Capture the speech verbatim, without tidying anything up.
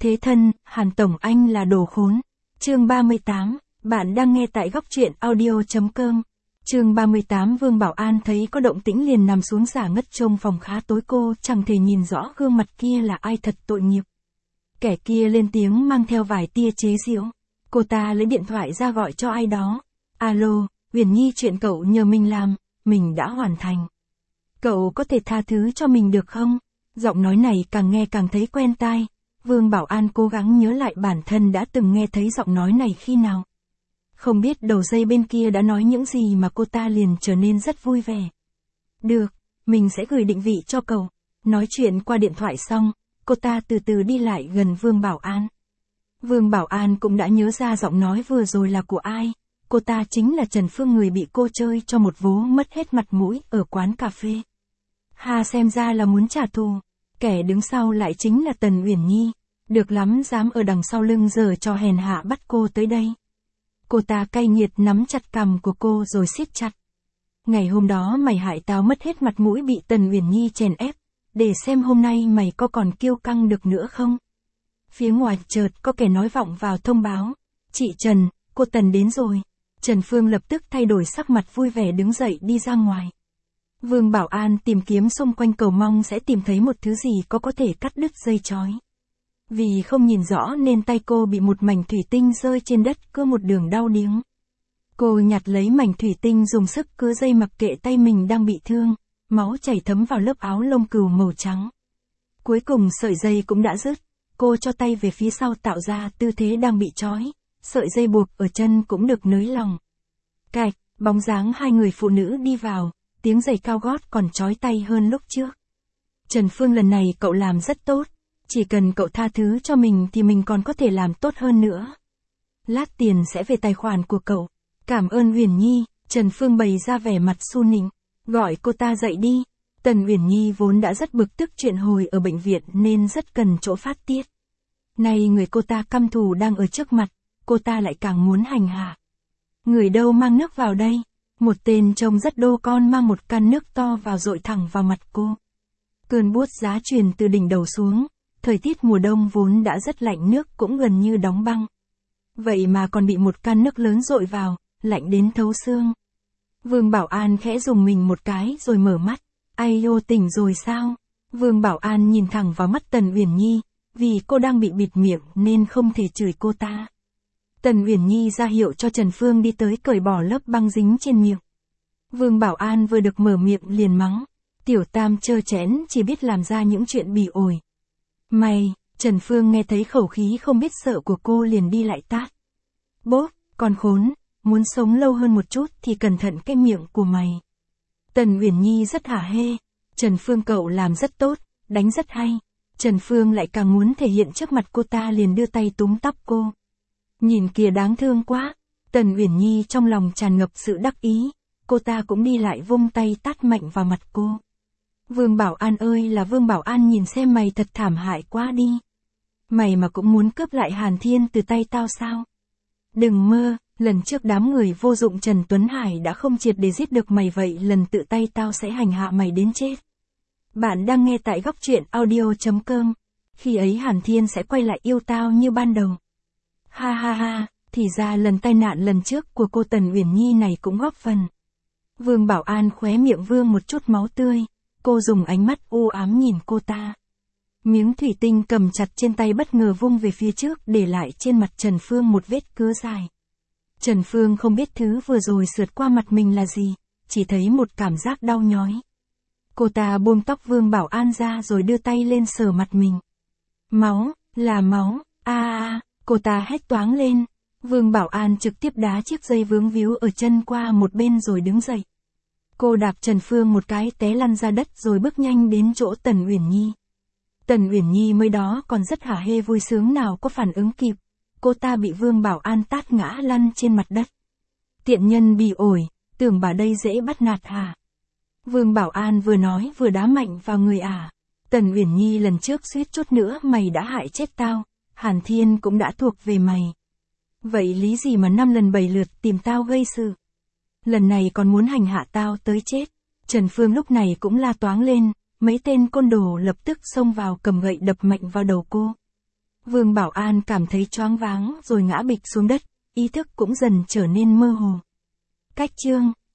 Thế thân, Hàn Tổng anh là đồ khốn. Chương ba mươi tám, bạn đang nghe tại góc truyện audio.com. Chương ba mươi tám Vương Bảo An thấy có động tĩnh liền nằm xuống giả ngất trong phòng khá tối, cô chẳng thể nhìn rõ gương mặt kia là ai, thật tội nghiệp. Kẻ kia lên tiếng mang theo vài tia chế giễu. Cô ta lấy điện thoại ra gọi cho ai đó. Alo, Uyển Nhi, chuyện cậu nhờ mình làm, mình đã hoàn thành. Cậu có thể tha thứ cho mình được không? Giọng nói này càng nghe càng thấy quen tai. Vương Bảo An cố gắng nhớ lại bản thân đã từng nghe thấy giọng nói này khi nào. Không biết đầu dây bên kia đã nói những gì mà cô ta liền trở nên rất vui vẻ. Được, mình sẽ gửi định vị cho cậu. Nói chuyện qua điện thoại xong, cô ta từ từ đi lại gần Vương Bảo An. Vương Bảo An cũng đã nhớ ra giọng nói vừa rồi là của ai. Cô ta chính là Trần Phương, người bị cô chơi cho một vố mất hết mặt mũi ở quán cà phê. Ha, xem ra là muốn trả thù. Kẻ đứng sau lại chính là Tần Uyển Nhi. Được lắm, dám ở đằng sau lưng giở trò hèn hạ bắt cô tới đây. Cô ta cay nghiệt nắm chặt cằm của cô rồi siết chặt. Ngày hôm đó mày hại tao mất hết mặt mũi, bị Tần Uyển Nhi chèn ép. Để xem hôm nay mày có còn kiêu căng được nữa không? Phía ngoài chợt có kẻ nói vọng vào thông báo. Chị Trần, cô Tần đến rồi. Trần Phương lập tức thay đổi sắc mặt, vui vẻ đứng dậy đi ra ngoài. Vương Bảo An tìm kiếm xung quanh cầu mong sẽ tìm thấy một thứ gì có có thể cắt đứt dây chói. Vì không nhìn rõ nên tay cô bị một mảnh thủy tinh rơi trên đất, cứ một đường đau điếng. Cô nhặt lấy mảnh thủy tinh dùng sức cứa dây, mặc kệ tay mình đang bị thương, máu chảy thấm vào lớp áo lông cừu màu trắng. Cuối cùng sợi dây cũng đã dứt, cô cho tay về phía sau tạo ra tư thế đang bị trói, sợi dây buộc ở chân cũng được nới lỏng. Cạch, bóng dáng hai người phụ nữ đi vào, tiếng giày cao gót còn chói tay hơn lúc trước. Trần Phương, lần này cậu làm rất tốt. Chỉ cần cậu tha thứ cho mình thì mình còn có thể làm tốt hơn nữa. Lát tiền sẽ về tài khoản của cậu. Cảm ơn Uyển Nhi. Trần Phương bày ra vẻ mặt su nịnh. Gọi cô ta dậy đi. Tần Uyển Nhi vốn đã rất bực tức chuyện hồi ở bệnh viện nên rất cần chỗ phát tiết. Nay người cô ta căm thù đang ở trước mặt, cô ta lại càng muốn hành hạ. Người đâu mang nước vào đây? Một tên trông rất đô con mang một can nước to vào dội thẳng vào mặt cô. Cơn buốt giá truyền từ đỉnh đầu xuống. Thời tiết mùa đông vốn đã rất lạnh, nước cũng gần như đóng băng. Vậy mà còn bị một can nước lớn dội vào, lạnh đến thấu xương. Vương Bảo An khẽ rùng mình một cái rồi mở mắt. Ai ô, tỉnh rồi sao? Vương Bảo An nhìn thẳng vào mắt Tần Uyển Nhi, vì cô đang bị bịt miệng nên không thể chửi cô ta. Tần Uyển Nhi ra hiệu cho Trần Phương đi tới cởi bỏ lớp băng dính trên miệng. Vương Bảo An vừa được mở miệng liền mắng. Tiểu tam trơ chẽn, chỉ biết làm ra những chuyện bỉ ổi. Mày, Trần Phương nghe thấy khẩu khí không biết sợ của cô liền đi lại tát. Bốp, con khốn, muốn sống lâu hơn một chút thì cẩn thận cái miệng của mày. Tần Uyển Nhi rất hả hê. Trần Phương, cậu làm rất tốt, đánh rất hay. Trần Phương lại càng muốn thể hiện trước mặt cô ta liền đưa tay túm tóc cô. Nhìn kìa, đáng thương quá. Tần Uyển Nhi trong lòng tràn ngập sự đắc ý. Cô ta cũng đi lại vung tay tát mạnh vào mặt cô. Vương Bảo An ơi là Vương Bảo An, nhìn xem mày thật thảm hại quá đi. Mày mà cũng muốn cướp lại Hàn Thiên từ tay tao sao? Đừng mơ, lần trước đám người vô dụng Trần Tuấn Hải đã không triệt để giết được mày, vậy lần tự tay tao sẽ hành hạ mày đến chết. Bạn đang nghe tại góc truyện audio.com. Khi ấy Hàn Thiên sẽ quay lại yêu tao như ban đầu. Ha ha ha, thì ra lần tai nạn lần trước của cô Tần Uyển Nhi này cũng góp phần. Vương Bảo An khóe miệng vương một chút máu tươi. Cô dùng ánh mắt u ám nhìn cô ta. Miếng thủy tinh cầm chặt trên tay bất ngờ vung về phía trước, để lại trên mặt Trần Phương một vết cứa dài. Trần Phương không biết thứ vừa rồi sượt qua mặt mình là gì, chỉ thấy một cảm giác đau nhói. Cô ta buông tóc Vương Bảo An ra rồi đưa tay lên sờ mặt mình. Máu, là máu, a a a, cô ta hét toáng lên. Vương Bảo An trực tiếp đá chiếc dây vướng víu ở chân qua một bên rồi đứng dậy. Cô đạp Trần Phương một cái té lăn ra đất rồi bước nhanh đến chỗ Tần Uyển Nhi. Tần Uyển Nhi mới đó còn rất hả hê vui sướng, nào có phản ứng kịp. Cô ta bị Vương Bảo An tát ngã lăn trên mặt đất. Tiện nhân bỉ ổi, tưởng bà đây dễ bắt nạt hả? Vương Bảo An vừa nói vừa đá mạnh vào người ả. Tần Uyển Nhi, lần trước suýt chút nữa mày đã hại chết tao, Hàn Thiên cũng đã thuộc về mày. Vậy lý gì mà năm lần bảy lượt tìm tao gây sự? Lần này còn muốn hành hạ tao tới chết. Trần Phương lúc này cũng la toáng lên, mấy tên côn đồ lập tức xông vào cầm gậy đập mạnh vào đầu cô. Vương Bảo An cảm thấy choáng váng rồi ngã bịch xuống đất, ý thức cũng dần trở nên mơ hồ. Cách chương